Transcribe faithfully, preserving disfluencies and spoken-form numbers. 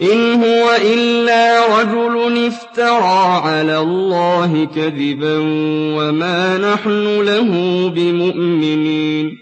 إِنْ هُوَ إِلَّا رَجُلٌ افْتَرَىٰ عَلَى اللَّهِ كَذِبًا وَمَا نَحْنُ لَهُ بِمُؤْمِنِينَ